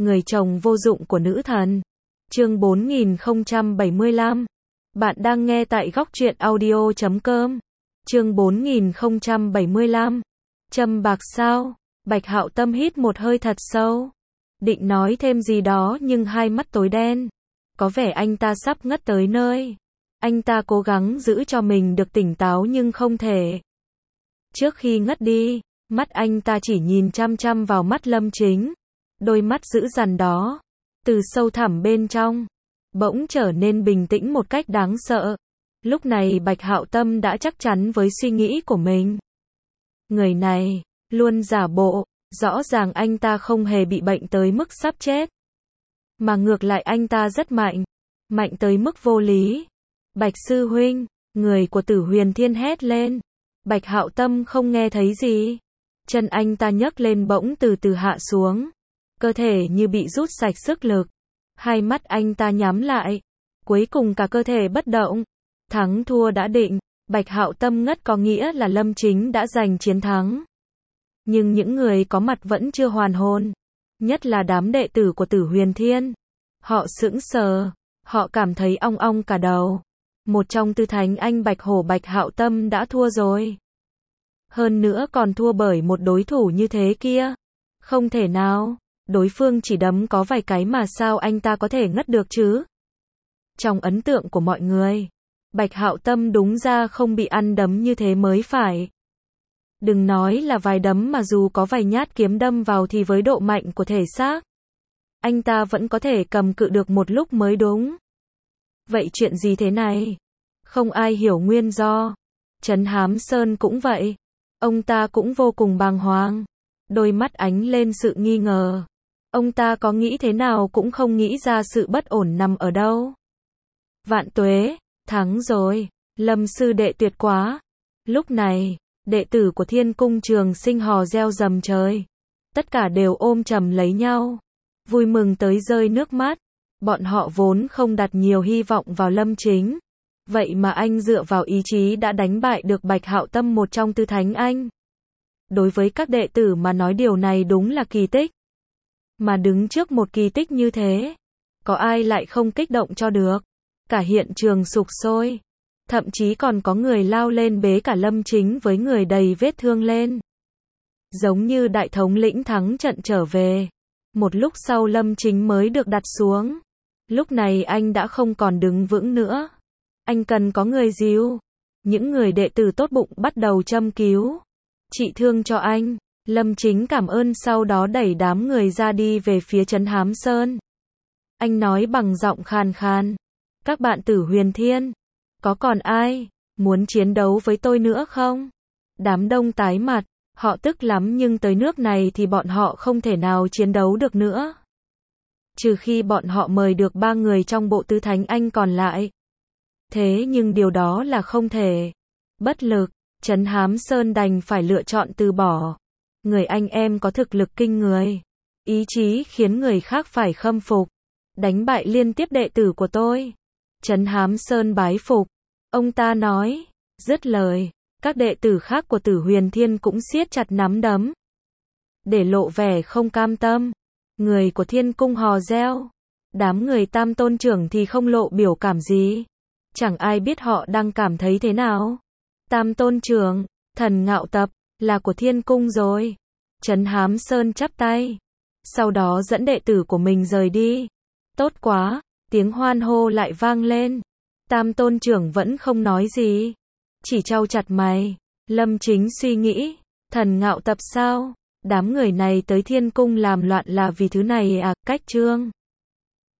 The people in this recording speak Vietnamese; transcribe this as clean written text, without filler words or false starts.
người chồng vô dụng của nữ thần. Chương 4075. Bạn đang nghe tại góc truyện audio.com. Chương 4075. Châm bạc sao? Bạch Hạo Tâm hít một hơi thật sâu. Định nói thêm gì đó nhưng hai mắt tối đen. Có vẻ anh ta sắp ngất tới nơi. Anh ta cố gắng giữ cho mình được tỉnh táo nhưng không thể. Trước khi ngất đi, mắt anh ta chỉ nhìn chăm chăm vào mắt Lâm Chính. Đôi mắt dữ dằn đó, từ sâu thẳm bên trong, bỗng trở nên bình tĩnh một cách đáng sợ. Lúc này Bạch Hạo Tâm đã chắc chắn với suy nghĩ của mình. Người này, luôn giả bộ, rõ ràng anh ta không hề bị bệnh tới mức sắp chết. Mà ngược lại anh ta rất mạnh, mạnh tới mức vô lý. Bạch sư huynh, người của Tử Huyền Thiên hét lên. Bạch Hạo Tâm không nghe thấy gì. Chân anh ta nhấc lên bỗng từ từ hạ xuống. Cơ thể như bị rút sạch sức lực. Hai mắt anh ta nhắm lại. Cuối cùng cả cơ thể bất động. Thắng thua đã định. Bạch Hạo Tâm ngất có nghĩa là Lâm Chính đã giành chiến thắng. Nhưng những người có mặt vẫn chưa hoàn hồn. Nhất là đám đệ tử của Tử Huyền Thiên. Họ sững sờ. Họ cảm thấy ong ong cả đầu. Một trong tư thánh anh Bạch Hổ Bạch Hạo Tâm đã thua rồi. Hơn nữa còn thua bởi một đối thủ như thế kia. Không thể nào. Đối phương chỉ đấm có vài cái mà sao anh ta có thể ngất được chứ? Trong ấn tượng của mọi người, Bạch Hạo Tâm đúng ra không bị ăn đấm như thế mới phải. Đừng nói là vài đấm mà dù có vài nhát kiếm đâm vào thì với độ mạnh của thể xác, anh ta vẫn có thể cầm cự được một lúc mới đúng. Vậy chuyện gì thế này? Không ai hiểu nguyên do. Trấn Hám Sơn cũng vậy. Ông ta cũng vô cùng bàng hoàng. Đôi mắt ánh lên sự nghi ngờ. Ông ta có nghĩ thế nào cũng không nghĩ ra sự bất ổn nằm ở đâu. Vạn tuế, thắng rồi. Lâm sư đệ tuyệt quá. Lúc này, đệ tử của Thiên Cung Trường Sinh hò reo rầm trời. Tất cả đều ôm chầm lấy nhau. Vui mừng tới rơi nước mắt. Bọn họ vốn không đặt nhiều hy vọng vào Lâm Chính. Vậy mà anh dựa vào ý chí đã đánh bại được Bạch Hạo Tâm, một trong tứ thánh anh. Đối với các đệ tử mà nói điều này đúng là kỳ tích. Mà đứng trước một kỳ tích như thế, có ai lại không kích động cho được. Cả hiện trường sục sôi. Thậm chí còn có người lao lên bế cả Lâm Chính với người đầy vết thương lên. Giống như đại thống lĩnh thắng trận trở về. Một lúc sau Lâm Chính mới được đặt xuống. Lúc này anh đã không còn đứng vững nữa. Anh cần có người dìu. Những người đệ tử tốt bụng bắt đầu châm cứu. Trị thương cho anh. Lâm Chính cảm ơn sau đó đẩy đám người ra đi về phía Trấn Hám Sơn. Anh nói bằng giọng khàn khàn. Các bạn Tử Huyền Thiên, có còn ai muốn chiến đấu với tôi nữa không? Đám đông tái mặt, họ tức lắm nhưng tới nước này thì bọn họ không thể nào chiến đấu được nữa. Trừ khi bọn họ mời được 3 người trong bộ tứ thánh anh còn lại. Thế nhưng điều đó là không thể. Bất lực, Trấn Hám Sơn đành phải lựa chọn từ bỏ. Người anh em có thực lực kinh người. Ý chí khiến người khác phải khâm phục. Đánh bại liên tiếp đệ tử của tôi. Trấn Hám Sơn bái phục. Ông ta nói. Dứt lời, các đệ tử khác của Tử Huyền Thiên cũng siết chặt nắm đấm. Để lộ vẻ không cam tâm. Người của Thiên Cung hò reo. Đám người Tam Tôn trưởng thì không lộ biểu cảm gì. Chẳng ai biết họ đang cảm thấy thế nào. Tam Tôn trưởng, Thần Ngạo Tập, là của Thiên Cung rồi. Trấn Hám Sơn chắp tay. Sau đó dẫn đệ tử của mình rời đi. Tốt quá, tiếng hoan hô lại vang lên. Tam Tôn trưởng vẫn không nói gì. Chỉ trao chặt mày. Lâm Chính suy nghĩ. Thần Ngạo Tập sao? Đám người này tới Thiên Cung làm loạn là vì thứ này à? Cách chương